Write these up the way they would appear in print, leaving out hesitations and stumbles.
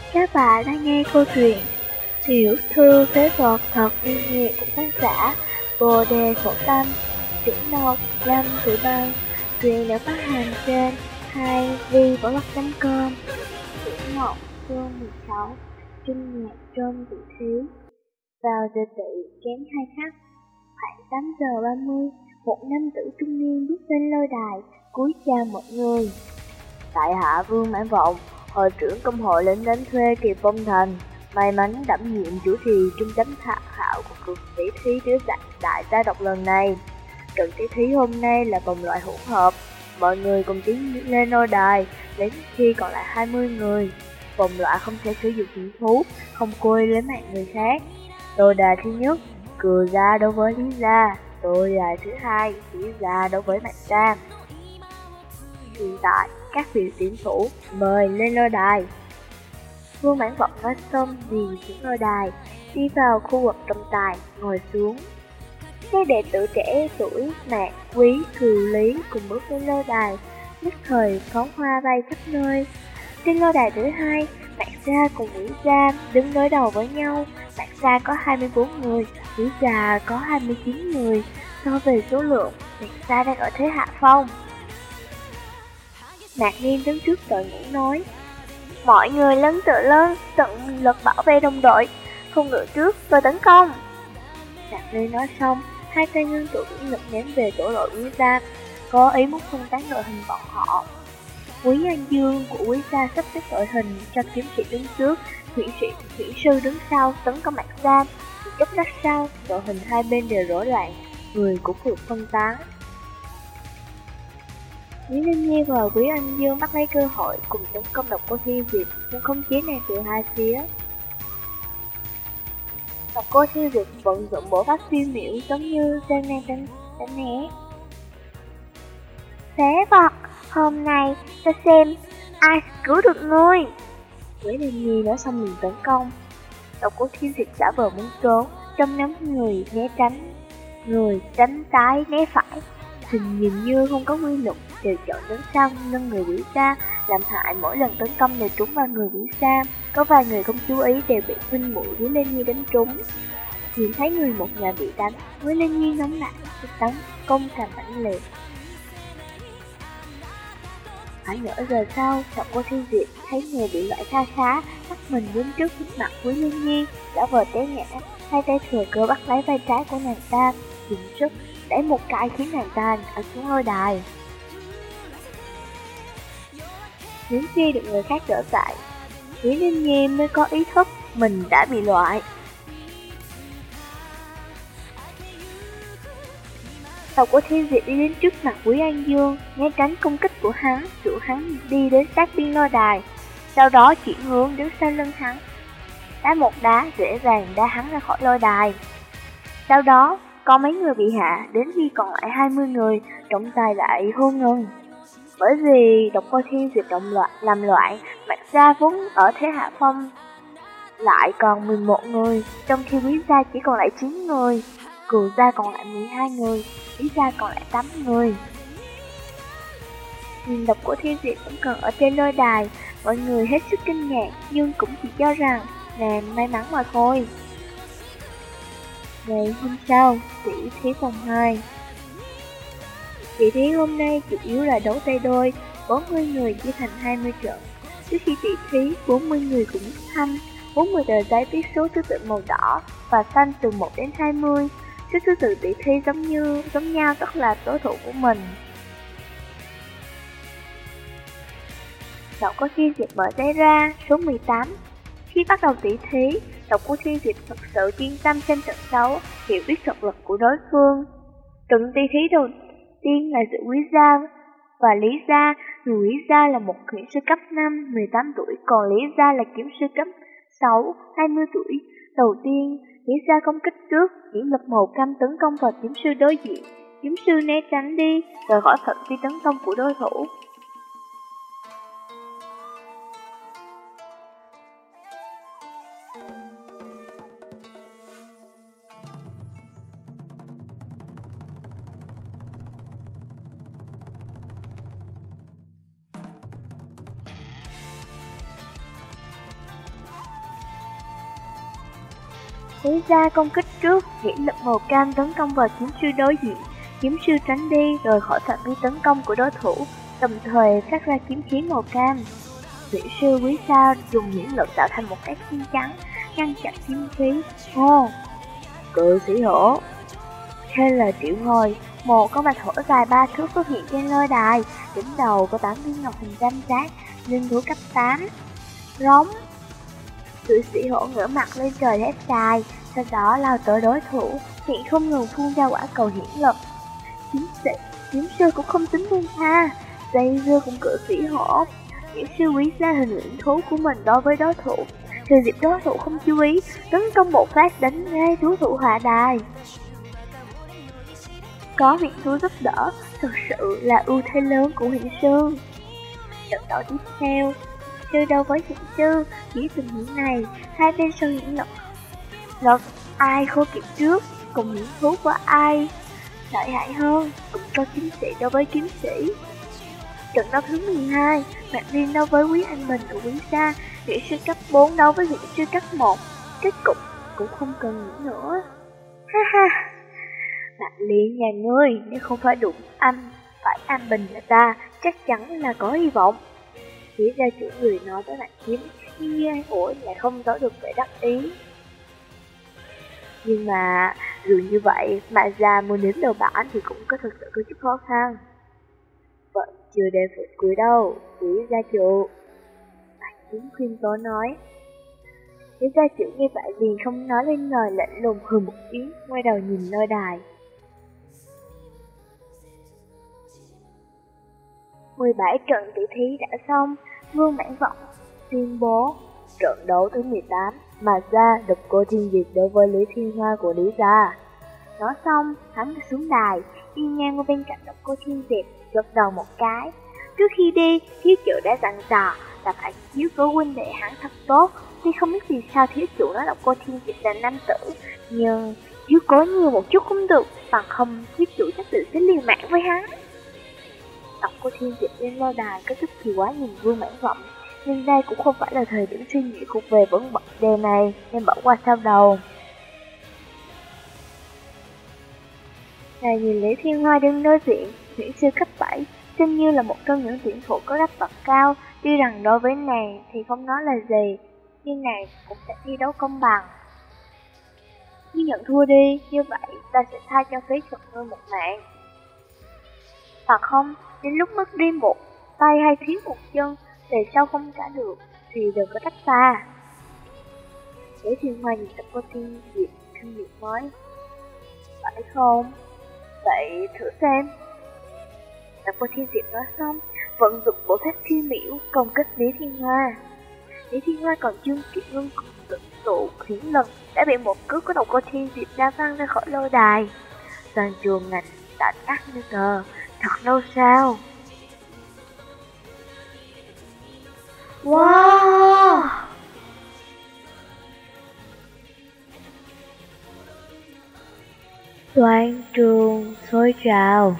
Các bạn đang nghe câu chuyện Tiểu thư phế vật thật yêu nghiệt của tác giả Bồ Đề Phổ Tâm. Chữ đọc Lâm Tử Bang. Truyện được phát hành trên 2vblog.com. Chữ Ngọc chương 16. Kinh nhạc trong vị thí. Vào giờ tỵ kém 2 khắc, khoảng 8 giờ 30, một nam tử trung niên bước lên lôi đài, cúi chào mọi người. Tại hạ Vương Mãn Vọng, hội trưởng công hội lính đánh thuê Kỳ Phong Thành, may mắn đảm nhiệm chủ trì trung chấm thạc khảo của cuộc tỷ thí tứ đại gia tộc lần này. Trận tỷ thí hôm nay là vòng loại hỗn hợp, mọi người cùng tiến lên lôi đài, đến khi còn lại 20 người. Vòng loại không thể sử dụng huyền thú, không côi lấy mạng người khác. Lôi đài thứ nhất, Cừu Gia đối với Lý Gia. Lôi đài thứ hai, Lý Gia đối với Mạc Gia. Hiện tại, các vị tuyển thủ mời lên lôi đài. Vương Mãn Vọng nói xong thì xuống lôi đài, đi vào khu vực trọng tài, ngồi xuống. Các đệ tử trẻ tuổi Mạc, Quý, Cừu, Lý cùng bước lên lôi đài, nhất thời pháo hoa bay khắp nơi. Trên lôi đài thứ hai, Mạc Gia cùng Quý Gia đứng đối đầu với nhau. Mạc Gia có 24 người, Quý Gia có 29 người. So về số lượng, Mạc Gia đang ở thế hạ phong. Mạc Nghiên đứng trước đội ngũ nói: mọi người lớn tận lực bảo vệ đồng đội, không ngựa trước và tấn công. Mạc Nghiên nói xong, hai tay ngưng tụ引lực ném về tổ đội Quý Gia, có ý muốn phân tán đội hình bọn họ. Quý An Dương của Quý Gia sắp xếp đội hình cho kiếm sĩ đứng trước, thủy sư đứng sau tấn công Mạc Gia. Một chốc lát sau, đội hình hai bên đều rối loạn, người cũng được phân tán. Lý Linh Nhi và Quý Anh Dương bắt lấy cơ hội cùng tấn công Độc Cô Thiên Diệp, muốn khống chế nàng từ hai phía. Độc Cô Thiên Diệp vận dụng bộ pháp phiêu miểu giống như đang tránh né. Phế vật, hôm nay ta xem ai cứu được ngươi. Quý Linh Nhi nói xong liền tấn công. Độc Cô Thiên Diệp giả vờ muốn trốn, trong nhóm người né tránh, người tránh trái né phải, hình nhìn như không có quy luật, đều chọn đứng sau lưng người Quý Gia, làm hại mỗi lần tấn công đều trúng vào người Quý Gia. Có vài người không chú ý đều bị huynh muội Quý Linh Nhi đánh trúng. Nhìn thấy người một nhà bị đánh, Quý Linh Nhi nóng nảy, tấn công càng mãnh liệt. Phải nửa giờ sau, Độc Cô Thiên Diệp thấy người bị loại kha khá, bắt mình đứng trước mặt Quý Linh Nhi, đã vờ té ngã, hai tay thừa cơ bắt lấy vai trái của nàng ta, dùng sức đẩy một cái khiến nàng ta ngã xuống lôi đài. Đến khi được người khác đỡ dậy, Quý Linh Nhi mới có ý thức mình đã bị loại. Độc Cô Thiên Diệp đi đến trước mặt Quý An Dương, né tránh công kích của hắn, dụ hắn đi đến sát biên lôi đài, sau đó chuyển hướng đứng sau lưng hắn, đá một đá dễ dàng đá hắn ra khỏi lôi đài. Sau đó, có mấy người bị hạ, đến khi còn lại 20 người, trọng tài lại hô ngừng. Bởi vì Độc Cô Thiên Diệp làm loạn, Mạc Gia vốn ở thế hạ phong lại còn 11 người, trong khi Quý Gia chỉ còn lại 9 người, Cừu Gia còn lại 12 người, Lý Gia còn lại 8 người. Nhìn Độc Cô Thiên Diệp vẫn còn ở trên lôi đài, mọi người hết sức kinh ngạc nhưng cũng chỉ cho rằng nàng may mắn mà thôi. Ngày hôm sau, tỷ thí vòng 2. Tỷ thí hôm nay chủ yếu là đấu tay đôi, 40 người chia thành 20 trận. Trước khi tỷ thí, 40 người cũng thanh, 40 tờ giấy viết số thứ tự màu đỏ và xanh từ 1 đến 20. Số thứ tự tỷ thí giống nhau, tức là đối thủ của mình. Độc Cô Thiên Diệp mở giấy ra, số 18. Khi bắt đầu tỷ thí, Độc Cô Thiên Diệp thật sự chuyên tâm xem trận đấu, hiểu biết thực lực của đối phương. Trận tỷ thí đầu tiên là giữa Quý Gia và Lý Gia. Người Quý Gia là một kiếm sư cấp 5, 18 tuổi, còn Lý Gia là kiếm sư cấp 6, 20 tuổi. Đầu tiên, Lý Gia công kích trước,引lực màu cam tấn công vào kiếm sư đối diện. Kiếm sư né tránh đi, rời khỏi phạm vi tấn công của đối thủ. Lý ra công kích trước, hiển lực màu cam tấn công vào kiếm sư đối diện. Kiếm sư tránh đi rồi khỏi phạm vi tấn công của đối thủ, đồng thời phát ra kiếm khí màu cam. Vĩ sư quý sao dùng hiển lực tạo thành một cái khiên trắng, ngăn chặn kiếm khí. Hô! Cự sĩ hổ! Theo lời triệu hồi, một con bạch hổ dài 3 thước xuất hiện trên lôi đài, đỉnh đầu có 8 viên ngọc hình tam giác, linh thú cấp 8. Rống! Cự sĩ hổ ngửa mặt lên trời hét dài, sau đó lao tới đối thủ, miệng không ngừng phun ra quả cầu hiển lực. Kiếm sư cũng không tính buông tha, dây dưa cũng cự sĩ hổ. Kiếm sư quý ra hình luyện thú của mình đối với đối thủ, thừa dịp đối thủ không chú ý, tấn công một phát đánh ngay đối thủ hạ đài. Có huyền thú giúp đỡ, thực sự là ưu thế lớn của huyền sư. Trận đấu tiếp theo, sư đấu với huyền sư, dưới tình huống này, hai bên sân hiển lực ai khô kịp trước, cùng huyền thú của ai lợi hại hơn, cũng có kiếm sĩ đấu với kiếm sĩ. Trận đấu thứ 12, Mạc Liên đấu với Quý Anh Bình của Quý Gia, huyền sư cấp 4 đấu với huyền sư cấp 1, kết cục cũng không cần nghĩ nữa. Ha ha! Mạc Liên nhà ngươi, nếu không phải đụng phải An Bình là ta, chắc chắn là có hy vọng. Chỉ ra chủ người nói với Mạc Kiếm, nhưng như an ủi lại không có được vẻ đắc ý. Nhưng mà, dù như vậy, Mạc Gia muốn đến đầu bản thì cũng có thực sự có chút khó khăn. Vẫn chưa đến phút cuối đâu, chỉ gia chủ. Mạc Kiếm khuyên tố nói. Chỉ gia chủ như vậy liền không nói lên lời, lạnh lùng hừ một tiếng, quay đầu nhìn lôi đài. 17 trận tỷ thí đã xong, Vương Mãn Vọng tuyên bố trận đấu thứ 18, Mạc Gia độc cô thiên diệt đối với Lý Thiên Hoa của Lý Gia. Nói xong, hắn xuống đài, đi ngang qua bên cạnh độc cô thiên diệt, gật đầu một cái. Trước khi đi, thiếu chủ đã dặn dò là phải chiếu cố huynh đệ hắn thật tốt. Tuy không biết vì sao thiếu chủ nói độc cô thiên diệt là nam tử, nhưng chiếu cố nhiều một chút cũng được, bằng không thiếu chủ chắc tự sẽ liều mạng với hắn. Độc cô thiên diệt lên lôi đài có chút kỳ quá nhìn Vương Mãn Vọng, nhưng đây cũng không phải là thời điểm suy nghĩ thuộc về vấn đề này, nên bỏ qua sau đầu. Này nhìn Lý Thiên Hoa đứng đối diện, huyền sư cấp 7, xem như là một trong những tuyển thủ có cấp bậc cao, tuy rằng đối với nàng thì không nói là gì, nhưng nàng cũng sẽ thi đấu công bằng. Nhưng nhận thua đi, như vậy ta sẽ tha cho phí thuật ngươi một mạng. Hoặc không, đến lúc mất đi một tay hay thiếu một chân, về sau không trả được, thì đừng có trách ta. Để Thiên Hoa nhìn tập cô Thiên Diệp, Thanh Diệp nói. Phải không? Vậy thử xem. Tập cô Thiên Diệp nói xong, vận dụng bộ phép phiêu miểu công kích Lý Thiên Hoa. Lý Thiên Hoa còn chưa kịp ngưng tụ hiển lực, đã bị một cước của độc cô Thiên Diệp đá văng ra khỏi lôi đài. Toàn trường ngành đã cắt như tờ, thật lâu sao? Wow! Toàn trường sôi trào.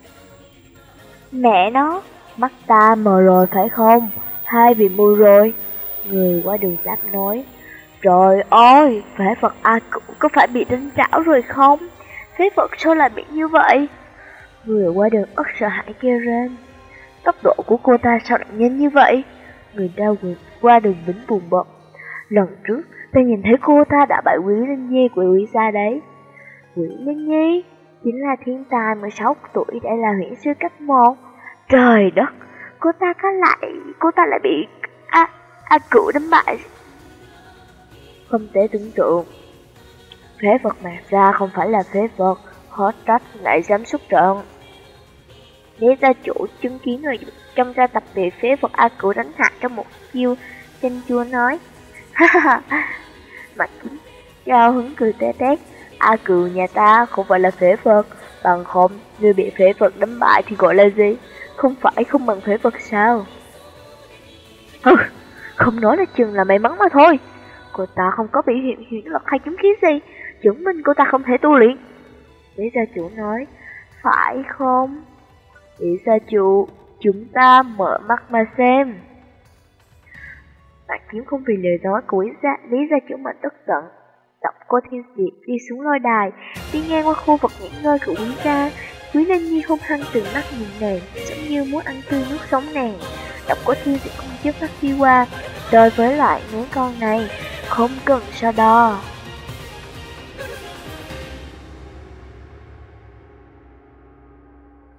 Mẹ nó, mắt ta mờ rồi phải không? Hai bị mù rồi. Người qua đường giáp nói. Trời ơi, phế vật A Cửu có phải bị đánh trảo rồi không? Phế vật sao lại bị như vậy? Người qua đường ất sợ hãi kêu lên. Tốc độ của cô ta sao lại nhanh như vậy? Người đau qua đường Vĩnh buồn bực. Lần trước, ta nhìn thấy cô ta đã bại Quý Linh Nhi của Quý gia đấy. Quý Linh Nhi chính là thiên tài 16 tuổi đã là huyễn sư cấp 1. Trời đất, cô ta lại bị A Cửu đánh bại. Không thể tưởng tượng. Phế vật Mạc Gia không phải là phế vật, khó trách lại dám xuất trận. Nếu gia chủ chứng kiến người trong gia tập bị phế vật A Cửu đánh hạ trong một chiêu, chanh chua nói. Ha ha ha, Mạc Chính cao hứng cười té tét. A Cửu nhà ta không phải là phế vật, bằng không người bị phế vật đánh bại thì gọi là gì? Không phải không bằng phế vật sao? Hừ, không nói là chừng là may mắn mà thôi. Cô ta không có biểu hiện hiển lực hay chứng khí gì, chứng minh cô ta không thể tu luyện. Lý gia chủ nói, phải không? Lý gia chủ, chúng ta mở mắt mà xem. Mạc Kiếm không vì lời nói của Lý gia chủ mà tức giận. Độc Cô Thiên Diệp đi xuống lôi đài, đi ngang qua khu vực nghỉ ngơi của Quý gia. Quý Ninh Nhi hung hăng trừng mắt nhìn nàng, giống như muốn ăn tươi nuốt sống nàng. Độc Cô Thiên Diệp không chớp mắt đi qua, đối với lại mấy con này, không cần so đo.